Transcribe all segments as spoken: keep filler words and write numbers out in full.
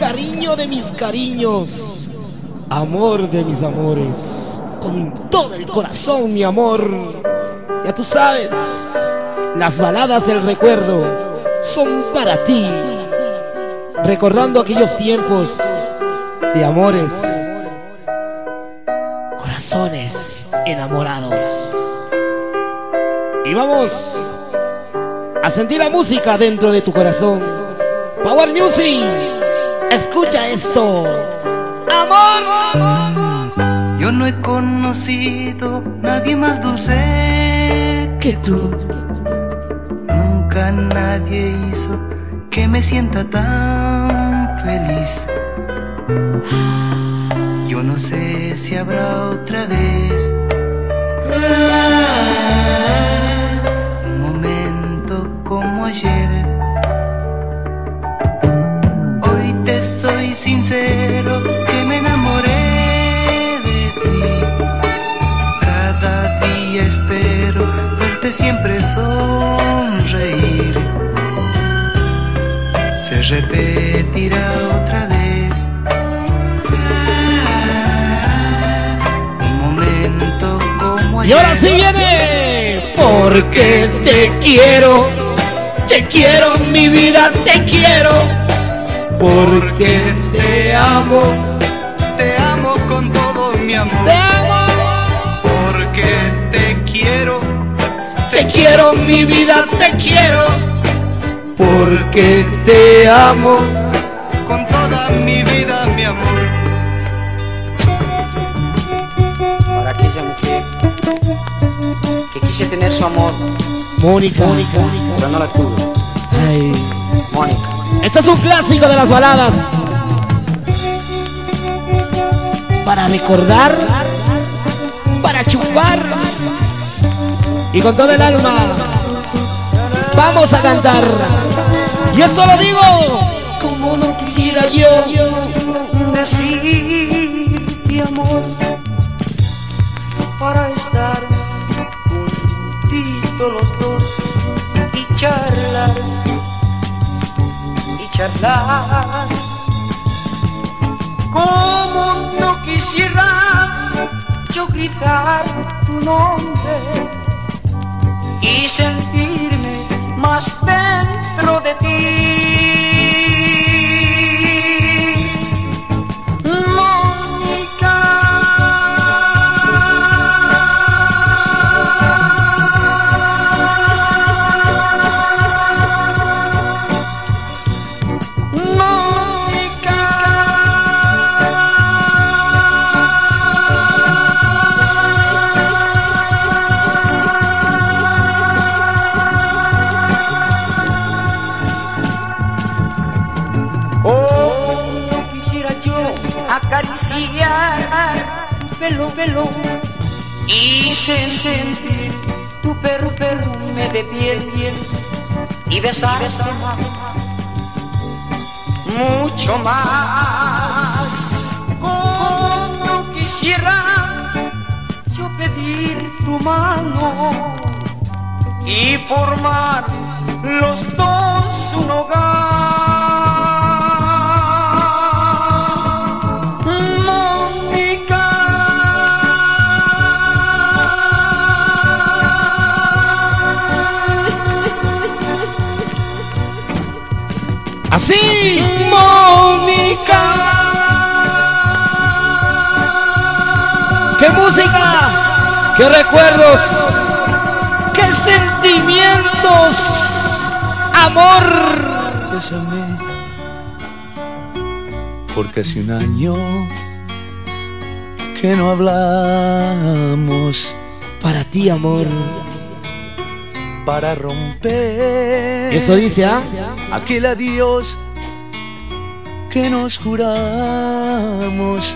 cariño de mis cariños, amor de mis amores, con todo el corazón, mi amor. Ya tú sabes, las baladas del recuerdo son para ti, recordando aquellos tiempos de amores, corazones enamorados. Y vamos a sentir la música dentro de tu corazón. Power Music, escucha esto. Amor. Yo no he conocido nadie más dulce que tú. Nunca nadie hizo que me sienta tan feliz. Yo no sé si habrá otra vez un momento como ayer. Hoy te soy sincero que me enamoré de ti. Cada día espero verte siempre sonreír. Se repetirá otra vez un momento como ayer. Y ahora sí viene. Porque te quiero, te quiero mi vida, te quiero. Porque te amo, te amo con todo mi amor. te amo. Porque te quiero, Te quiero mi vida, te quiero. Porque te amo. con toda mi vida, mi amor. Para aquella mujer que quise tener su amor, Mónica, Mónica, pero no la tuve. ay. Mónica. Este es un clásico de las baladas. Para recordar, para chupar y con todo el alma vamos a cantar. Y esto lo digo como no quisiera yo Decirte amor para estar juntitos los dos y charlar y charlar. Como no quisiera yo gritar tu nombre y sentirme más dentro de ti. Acariciar tu pelo, pelo y sentir tu perro, perfume de piel, piel y besar, besar mucho más. Como quisiera yo pedir tu mano y formar los dos un hogar. así, Mónica. ¡Qué música! ¡Qué recuerdos! ¡Qué sentimientos! ¡Amor! Te llamé porque hace un año que no hablamos. Para ti, amor. Para romper. Eso dice, ¿ah? Aquel adiós que nos juramos.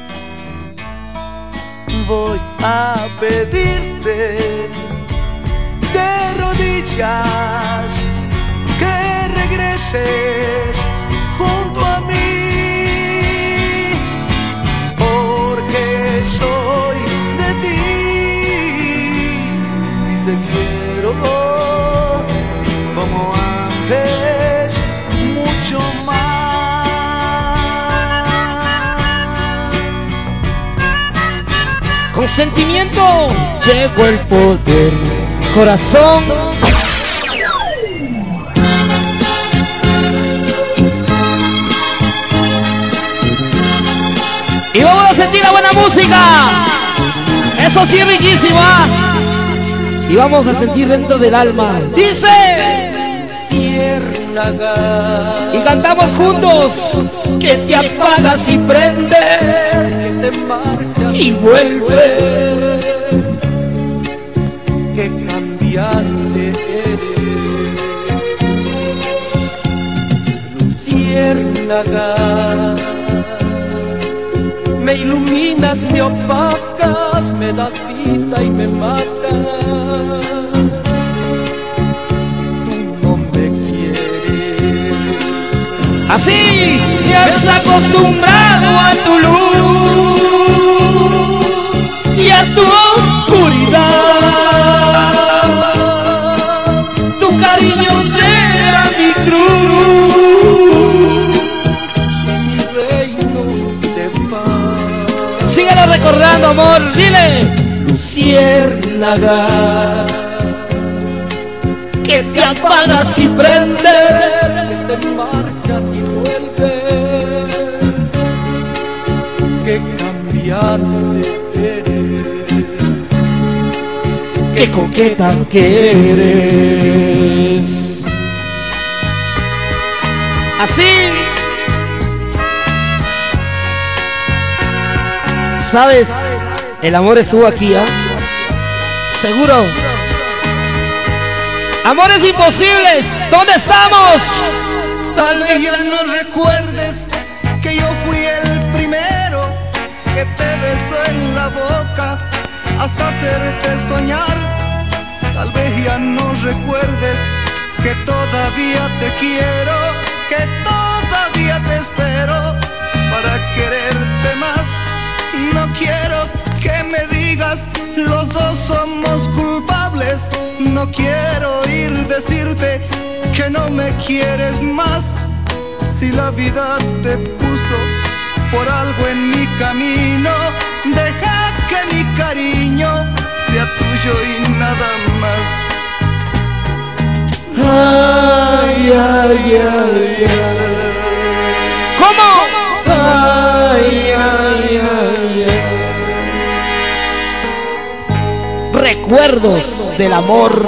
Voy a pedirte de rodillas que regreses junto a mí, porque soy de ti y te quiero como antes, mucho más. sentimiento llegó el poder, corazón. Y vamos a sentir la buena música. Eso sí, riquísima. Y vamos a sentir dentro del alma. Dice. Y cantamos juntos. Que te apagas y prendes, que te marchas y vuelves. Que cambiante eres, luciérnaga. Me iluminas, me opacas, me das vida y me matas. Tú no me quieres. Así te has acostumbrado a tu luz y a tu oscuridad. Tu cariño será mi cruz Y mi reino de paz. Síguelo recordando, amor, dile. Luciérnaga, que te apagas y prendes, que te marchas y vuelves. Que cambiante eres. que coqueta que eres. Así. ¿Sabes? El amor estuvo aquí, ¿ah? ¿eh? Seguro. Amores imposibles, ¿dónde estamos? Tal vez ya no recuerdes que yo fui el primero que te besó en la boca hasta hacerte soñar. Tal vez ya no recuerdes que todavía te quiero, que todavía te espero para quererte más. No quiero que me digas los dos somos culpables. No quiero oír decirte que no me quieres más. Si la vida te puso por algo en mi camino, deja que mi cariño sea tuyo y nada más. Ay, ay, ay, ay. ¿Cómo? Ay, ay, ay, ay. Recuerdos del amor,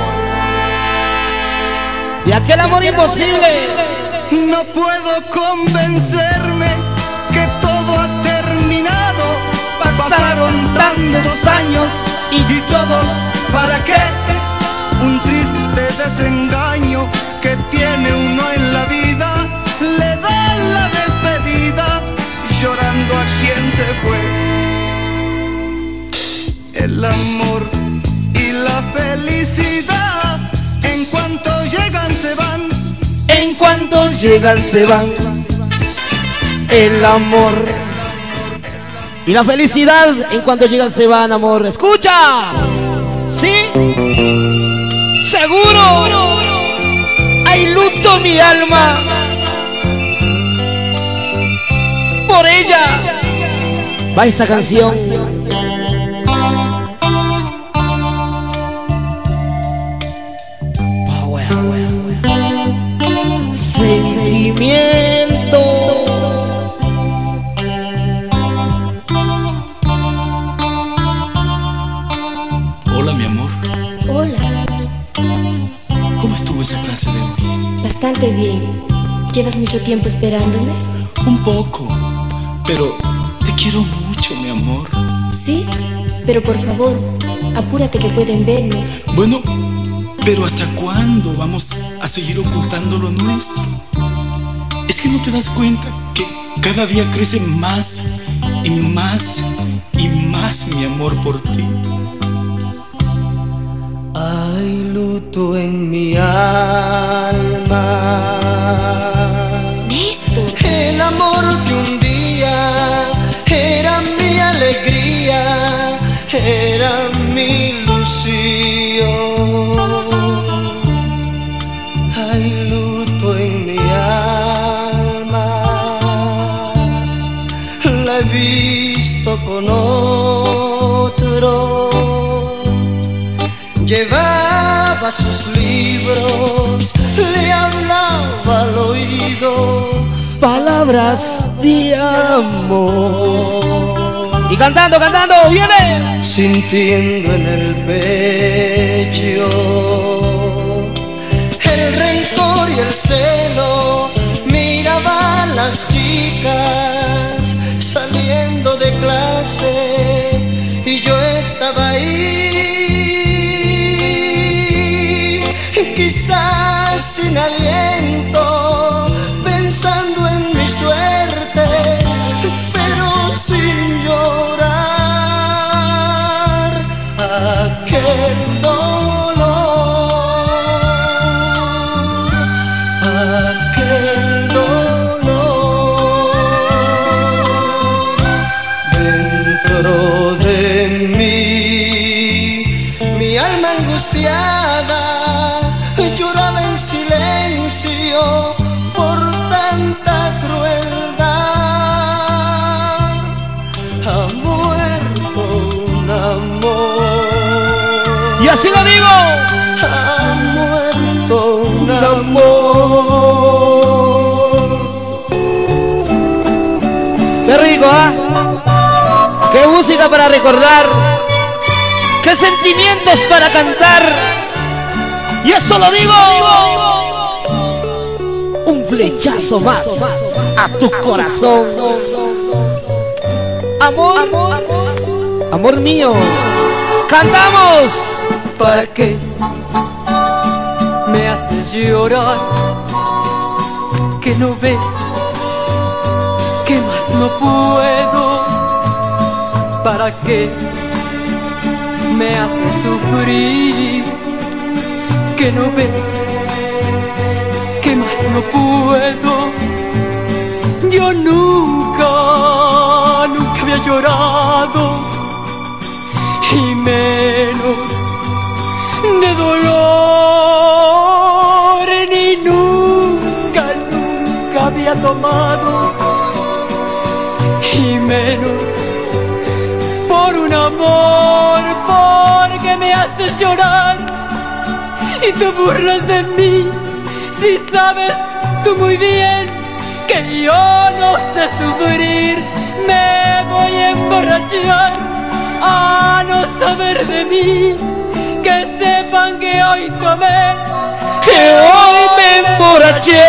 de aquel amor imposible. No puedo convencerme que todo ha terminado. Pasaron tantos años y todo ¿para qué? Un triste desengaño que tiene uno en la vida le da la despedida llorando a quien se fue. El amor y la felicidad en cuanto llegan se van. En cuanto llegan se van. El amor y la felicidad en cuanto llegan se van, amor. Escucha. ¿Sí? Seguro. Hay luto mi alma por ella. Va esta canción. Sentimiento. Hola, mi amor. Hola, ¿Cómo estuvo esa frase de mí? bastante bien. ¿Llevas mucho tiempo esperándome? Un poco, pero te quiero mucho, mi amor. Sí, pero por favor, apúrate que pueden vernos. Bueno, pero ¿hasta cuándo vamos a seguir ocultando lo nuestro? ¿Es que no te das cuenta que cada día crece más y más y más mi amor por ti? Hay luto en mi alma. Néstor, El amor de un día era mi alegría, era mi ilusión. Hay luto en mi alma, la he visto con otra. libro, llevaba sus libros, le hablaba al oído palabras de amor. Y cantando, cantando, viene. Sintiendo en el pecho el rencor y el celo, miraba a las chicas saliendo de clase y yo estaba ahí, quizás sin aliento, pensando en mi suerte, pero sin llorar aquel dolor, aquel dolor dentro de mí. Mi alma angustiada lloraba en silencio por tanta crueldad. Ha muerto un amor, Y así lo digo. ha muerto un amor. Qué rico, ¿ah? Qué música para recordar. Qué sentimientos para cantar. Y esto lo digo. Un flechazo más a tu corazón. Amor, amor mío. Cantamos. ¿Para qué me haces llorar? Que no ves que más no puedo. ¿Para qué me haces sufrir? Que no ves que más no puedo. Yo nunca, nunca había llorado, y menos de dolor, ni nunca, nunca había tomado, y menos por un amor, porque me haces llorar y te burlas de mí, si sabes tú muy bien que yo no sé sufrir. Me voy a emborrachar a no saber de mí, que sepan que hoy tomé, Que hoy me emborraché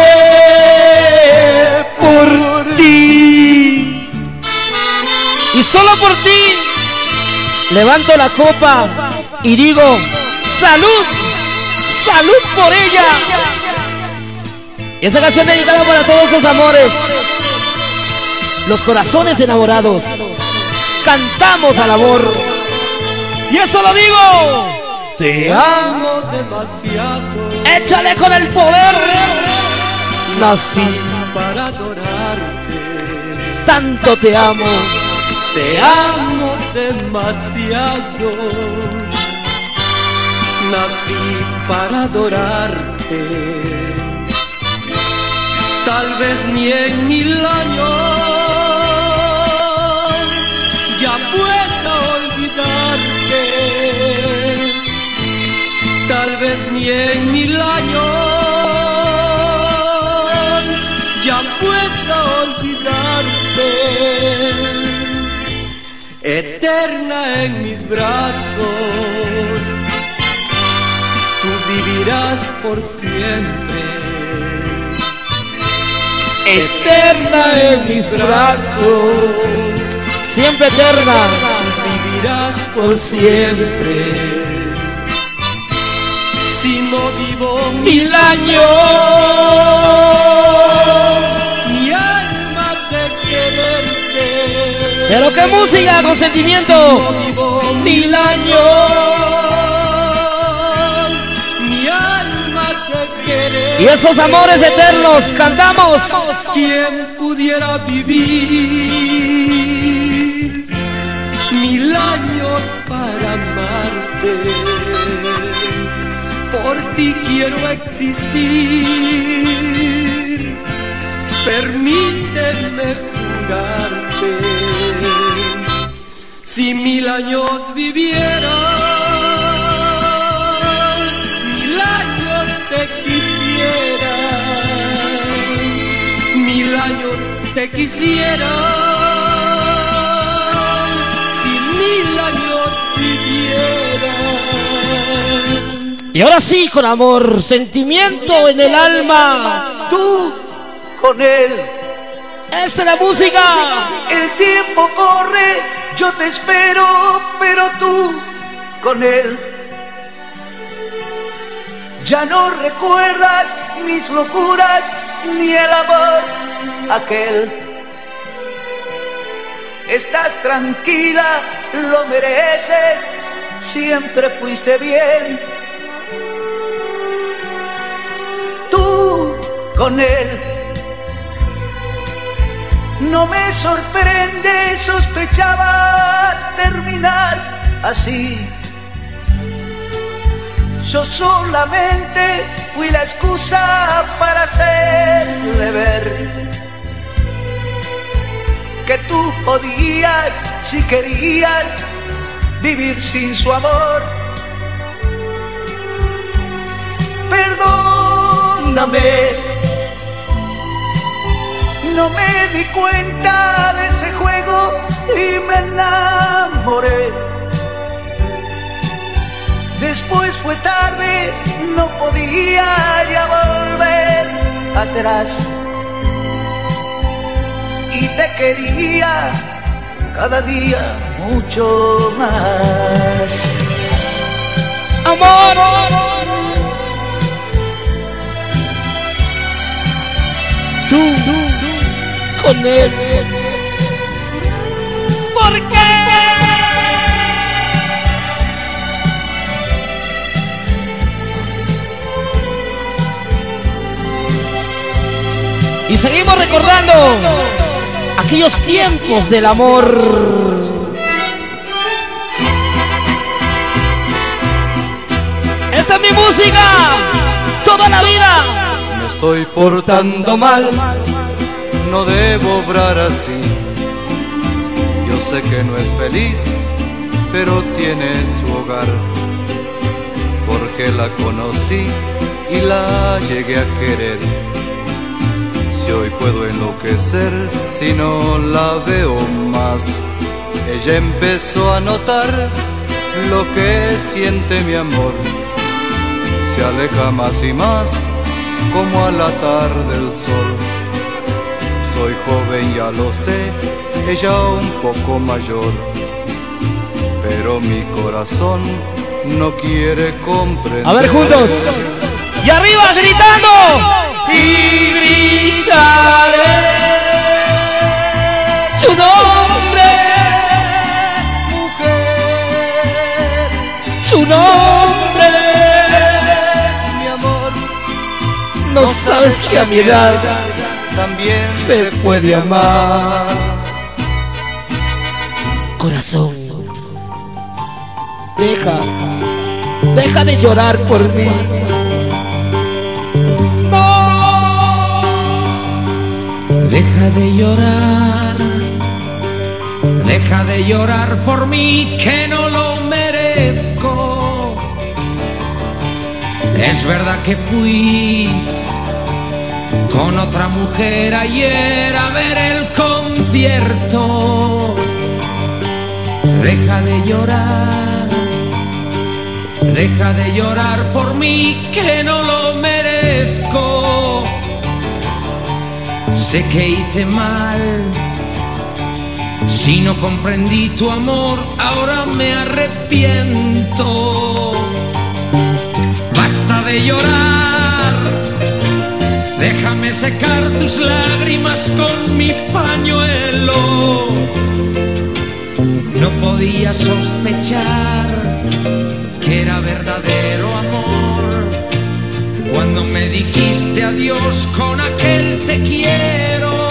por ti. Y solo por ti levanto la copa y digo salud, salud por ella. Y esta canción dedicada para todos esos amores, los corazones enamorados. Cantamos al amor. Y eso lo digo. Te amo demasiado, échale con el poder. Nací para adorarte. tanto te amo. Te amo demasiado, nací para adorarte. Tal vez ni en mil años ya pueda olvidarte. Tal vez ni en mil años ya pueda olvidarte. Eterna en mis brazos, tú vivirás por siempre. Eterna en mis brazos, siempre eterna, Vivirás por siempre. Si no vivo mil años. mi alma de quererte. Pero qué música con sentimiento. Mil años. Mi alma te quiere. Y esos amores eternos cantamos. ¿Quién pudiera vivir mil años para amarte? Por ti quiero existir. Permíteme jurarte. Si Si mil años viviera, mil años te quisiera, mil años te quisiera, si mil años viviera. Y ahora sí, con amor, sentimiento en el alma. Tú con él. Esta es la música. El tiempo corre, yo te espero, pero tú con él. Ya no recuerdas mis locuras ni el amor aquel. Estás tranquila, lo mereces, siempre fuiste bien. Tú con él. No me sorprende, sospechaba terminar así. Yo solamente fui la excusa para hacerle ver que tú podías, si querías, vivir sin su amor. Perdóname. No me di cuenta de ese juego y me enamoré. Después fue tarde, no podía ya volver atrás. Y te quería cada día mucho más. ¡Amor! Tú, tú, tú. Con él. ¿Por qué? Y seguimos recordando aquellos tiempos del amor. Esta es mi música, toda la vida. Me estoy portando mal, no debo obrar así. Yo sé que no es feliz, pero tiene su hogar. Porque la conocí y la llegué a querer. Si hoy puedo enloquecer, si no la veo más. Ella empezó a notar lo que siente mi amor. Se aleja más y más, como al atar del sol. Soy joven, ya lo sé, ella un poco mayor, pero mi corazón no quiere comprender. A ver, juntos. Y arriba, gritando. Y gritaré su nombre, mujer, su nombre. Mi amor, no sabes que a mi edad también se puede amar. Corazón, deja, deja de llorar por mí. No, deja de llorar, deja de llorar por mí que no lo merezco. Es verdad que fui con otra mujer ayer a ver el concierto. Deja de llorar, deja de llorar por mí que no lo merezco. Sé que hice mal, si no comprendí tu amor, ahora me arrepiento. Basta de llorar, déjame secar tus lágrimas con mi pañuelo. No podía sospechar que era verdadero amor cuando me dijiste adiós con aquel te quiero.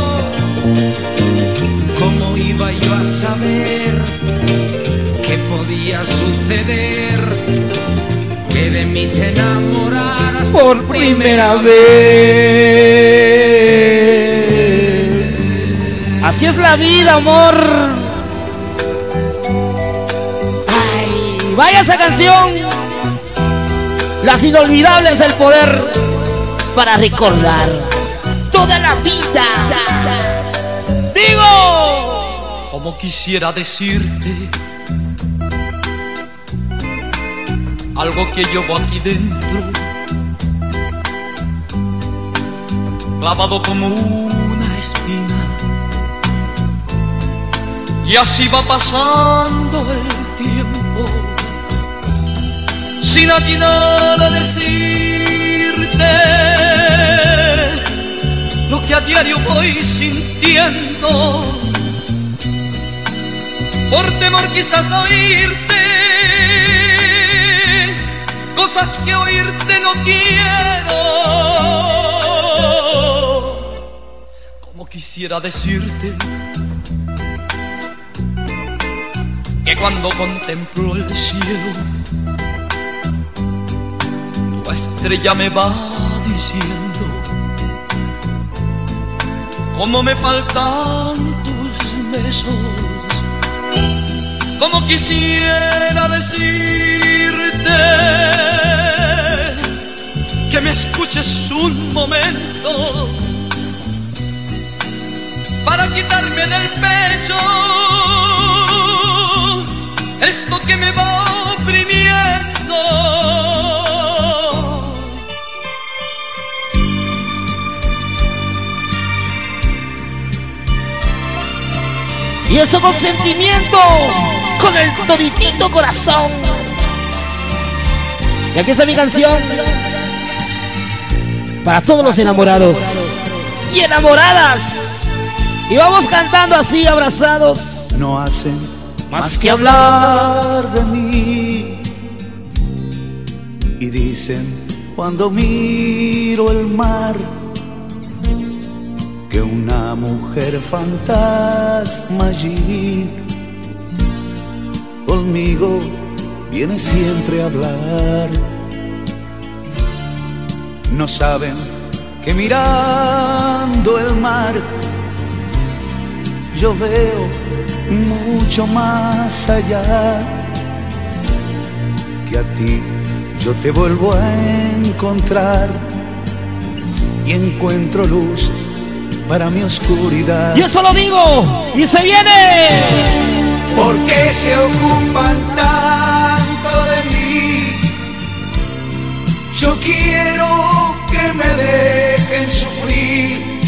¿Cómo iba yo a saber que podía suceder que de mí te enamoraras por primera vez? Así es la vida, amor. vaya esa canción. Las inolvidables, el poder para recordar toda la vida. Digo, como quisiera decirte algo que llevo aquí dentro, clavado como una espina. Y así va pasando el tiempo, sin atinar a decirte lo que a diario voy sintiendo, por temor quizás a oírte cosas que oírte no quiero. Como quisiera decirte que cuando contemplo el cielo, tu estrella me va diciendo cómo me faltan tus besos. Como quisiera decirte que me escuches un momento para quitarme del pecho esto que me va oprimiendo. Y eso con sentimiento, con el toditito corazón. Y aquí está mi canción para todos los enamorados y enamoradas. Y vamos cantando así, abrazados. No hacen más, más que que hablar hablar de mí, y dicen cuando miro el mar que una mujer fantasma allí conmigo viene siempre a hablar. No saben que mirando el mar yo veo mucho más allá, que a ti yo te vuelvo a encontrar y encuentro luz para mi oscuridad. Yo solo digo, y se viene. ¿Por qué se ocupan tanto de mí? Yo quiero que me dejen sufrir,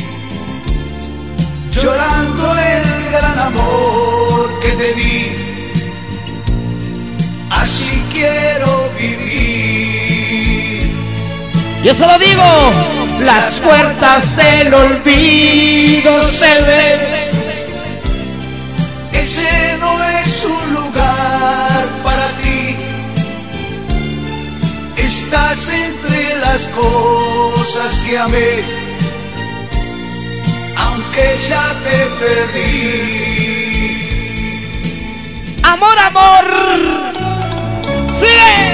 llorando el gran amor que te di. Así quiero vivir. Yo solo digo, las puertas del olvido se ven. Ese no es un lugar para ti. Estás entre las cosas que amé, aunque ya te perdí. Amor, amor. Sigue.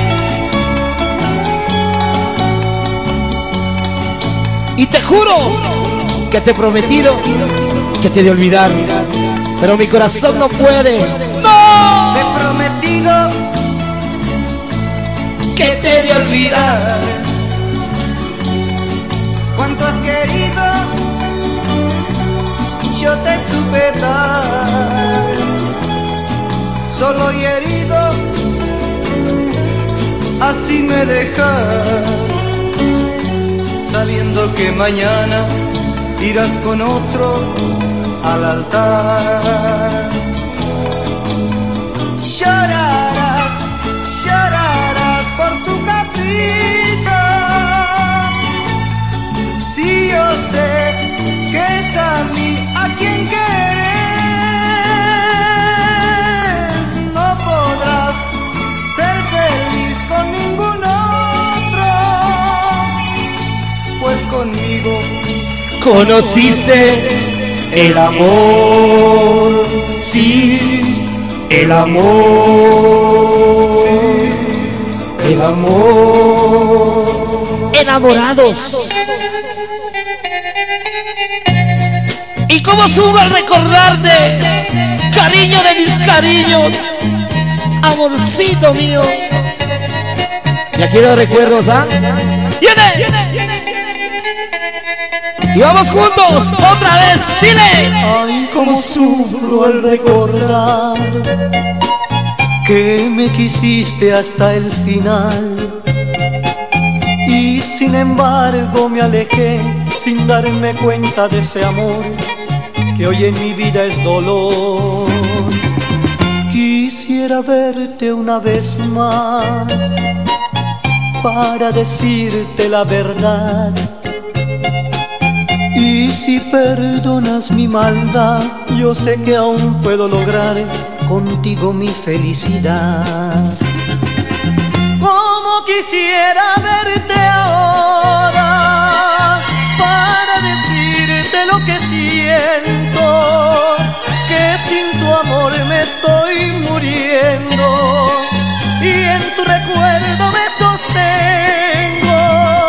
Y te juro que te he prometido que te he de olvidar, pero mi corazón no puede. ¡No! Te he prometido Que te he de olvidar. cuanto has querido, yo te supe dar. Solo y herido, así me dejas, sabiendo que mañana irás con otro al altar. Llorarás, llorarás por tu capricho. Si yo sé que es a mí a quien quieres, no podrás ser feliz con ningún otro, pues conmigo Conociste el amor, sí, el amor, el amor. Enamorados. ¿Y cómo subo a recordarte, cariño de mis cariños? amorcito mío. Y aquí los recuerdos, ¿ah? ¡Viene! Y vamos juntos, otra vez, dile. Ay, cómo sufro al recordar que me quisiste hasta el final. Y sin embargo me alejé sin darme cuenta de ese amor que hoy en mi vida es dolor. Quisiera verte una vez más para decirte la verdad. Y si perdonas mi maldad, yo sé que aún puedo lograr contigo mi felicidad. Como quisiera verte ahora para decirte lo que siento, que sin tu amor me estoy muriendo y en tu recuerdo me sostengo.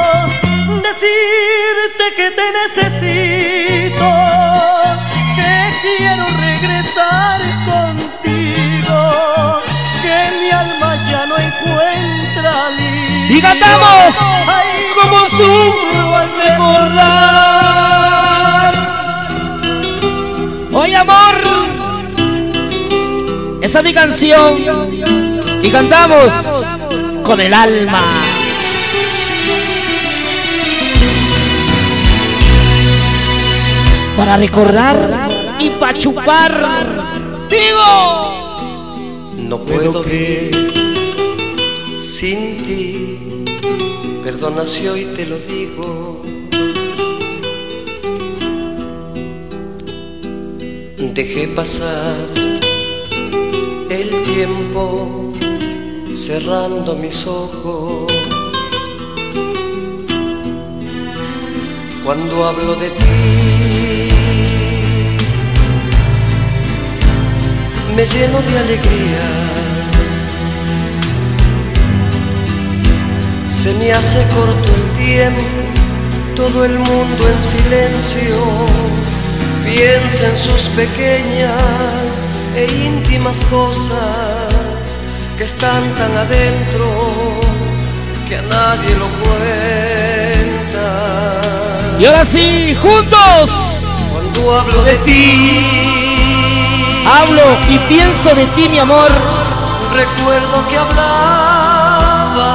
Decirte que te necesito, que quiero regresar contigo, que mi alma ya no encuentra alivio. Y cantamos. Ay, como sufro al recordar. Oye, amor, esta es mi canción y cantamos con el alma. Para recordar y pa' chupar. Digo, no puedo vivir sin ti. Perdona si hoy te lo digo. Dejé pasar el tiempo cerrando mis ojos. Cuando hablo de ti, me lleno de alegría. Se me hace corto el tiempo, todo el mundo en silencio piensa en sus pequeñas e íntimas cosas que están tan adentro que a nadie lo cuenta. Y ahora sí, juntos. Cuando hablo de ti, hablo y pienso de ti, mi amor. Recuerdo que hablaba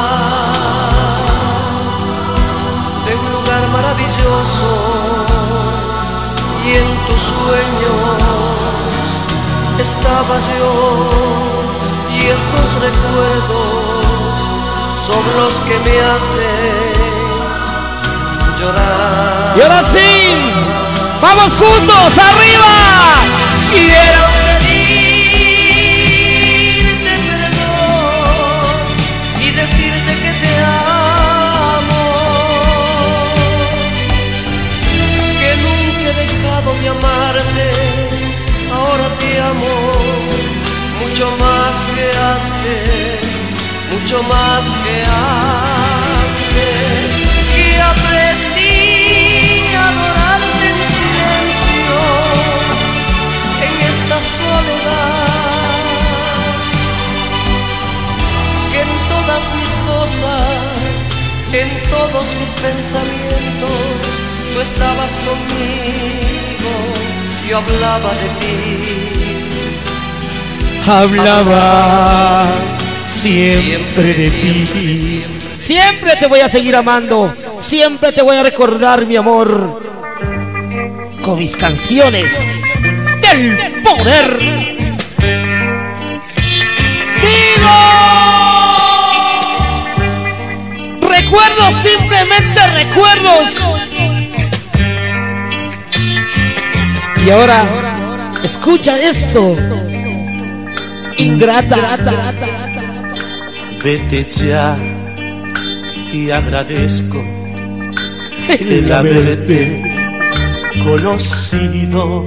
de un lugar maravilloso y en tus sueños estaba yo, y estos recuerdos son los que me hacen llorar. Y ahora sí, vamos juntos, arriba. Quiero pedirte perdón y decirte que te amo, que nunca he dejado de amarte. Ahora te amo mucho más que antes, mucho más que antes. Que aprendí a adorarte en silencio en esta soledad, que en todas mis cosas, en todos mis pensamientos, tú estabas conmigo. Yo hablaba de ti, hablaba siempre de ti. Siempre te voy a seguir amando, siempre te voy a recordar, mi amor, con mis canciones del poder. Digo, recuerdos, simplemente recuerdos. Y ahora, escucha esto, ingrata. Vete ya y agradezco el haberte conocido.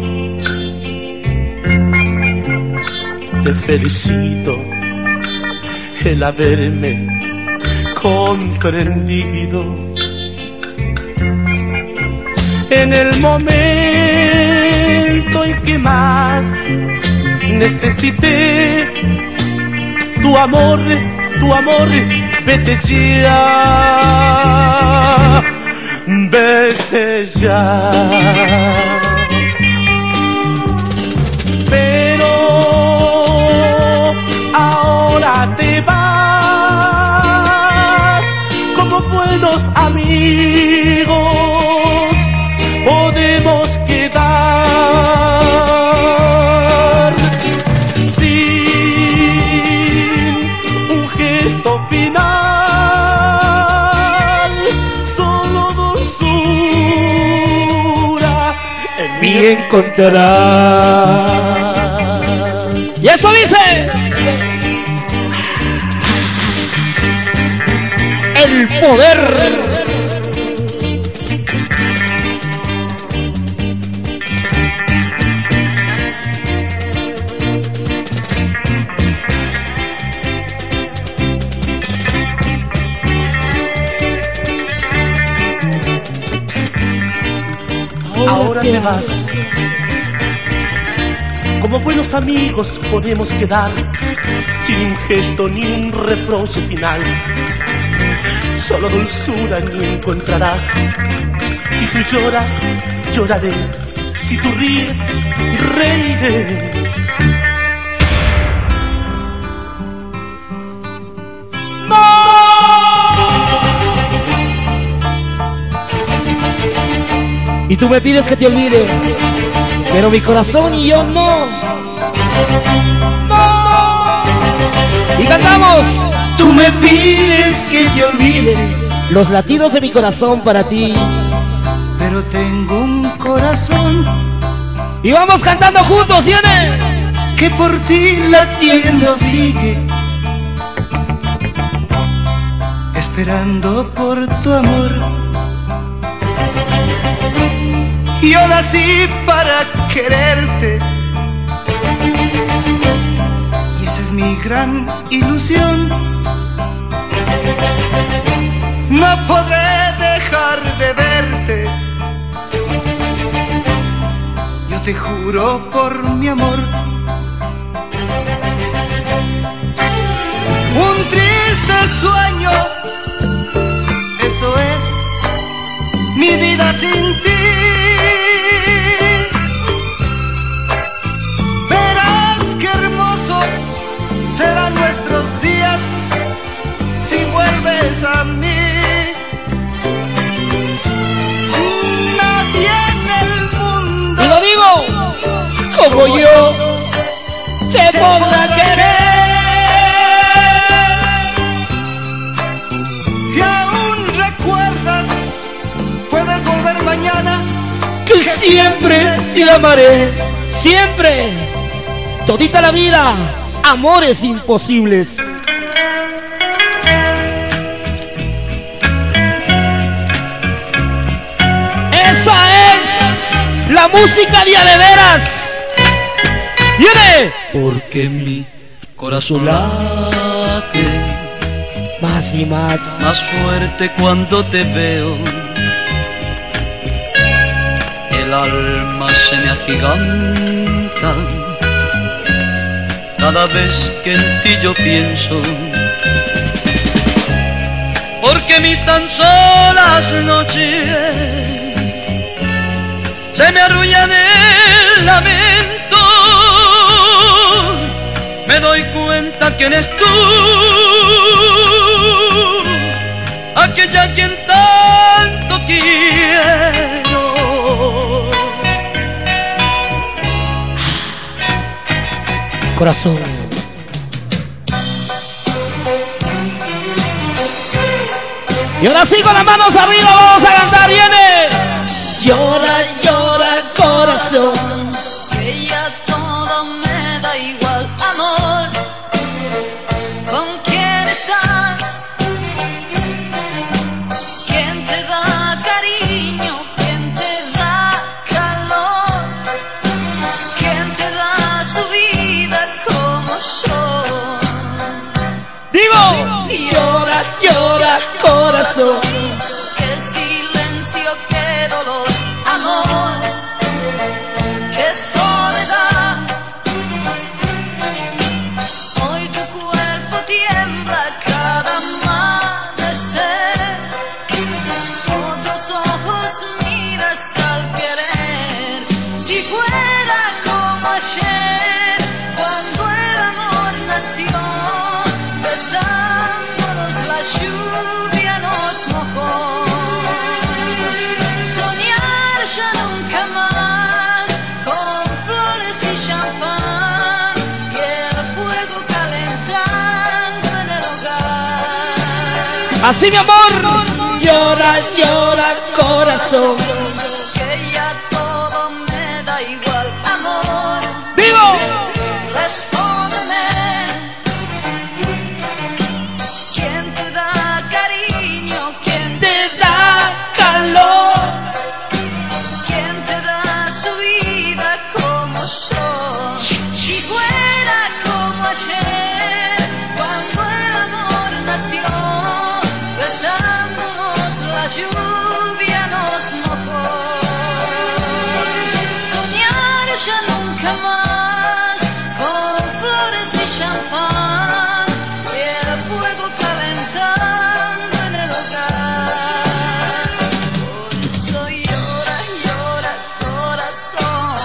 Te felicito el haberme comprendido. En el momento en que más necesité tu amor, tu amor, vete ya, vete ya. Pero ahora te vas, como buenos amigos podemos quedar sin un gesto final, solo dulzura en mí encontrarás. Y eso dice el poder. Ahora te vas. Como buenos amigos podemos quedar sin un gesto ni un reproche final. Solo dulzura ni encontrarás. Si tú lloras, lloraré. Si tú ríes, reiré. Y tú me pides que te olvide, pero mi corazón y yo no. No. Y cantamos. Tú me pides que te olvide, los latidos de mi corazón para ti. pero tengo un corazón. Y vamos cantando juntos, ¿viene? Que por ti latiendo sigue, esperando por tu amor. Yo nací para quererte, y esa es mi gran ilusión. No podré dejar de verte, yo te juro por mi amor. Un triste sueño, eso es mi vida sin ti. Serán nuestros días si vuelves a mí. Nadie en el mundo, y lo digo, como yo, te podrá querer. Si aún recuerdas, puedes volver mañana, que siempre te amaré, siempre, todita la vida. Amores imposibles. Esa es la música de de veras. ¡Viene! Porque mi corazón late más y más, más fuerte cuando te veo. El alma se me agiganta cada vez que en ti yo pienso, porque mis tan solas noches se me arrullan el lamento. Me doy cuenta que eres tú, aquella quien tanto quiero. Corazón. Y ahora sí, con las manos arriba vamos a cantar, viene. Llora, llora, corazón, que ya todo me da igual, amor. ¿Con quién estás? ¿Quién te da cariño? ¿Quién te da calor? ¿Quién te da su vida como yo? Digo, llora, llora, corazón. Qué silencio, qué dolor, amor. Qué soledad. Hoy tu cuerpo Así, mi amor. Llora, llora, corazón. Que ya todo me da igual, amor. ¡Vivo! Respóndeme. ¿Quién te da cariño? ¿Quién te da calor? ¿Quién te da su vida como soy? Si fuera como ayer, cuando el amor nació, besándonos la lluvia nos mojó. Soñar ya nunca más con flores y champán y el fuego calentando en el hogar. Por eso llora, llora corazón.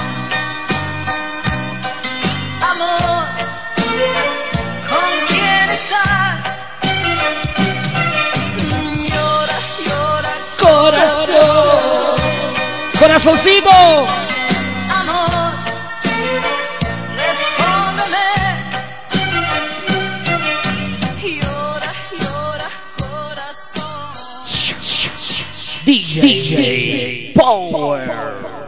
Amor, ¿con quién estás? Llora, llora Corazón. Corazoncito. amor, respóndeme. Llora, llora corazón. D J, D J Power.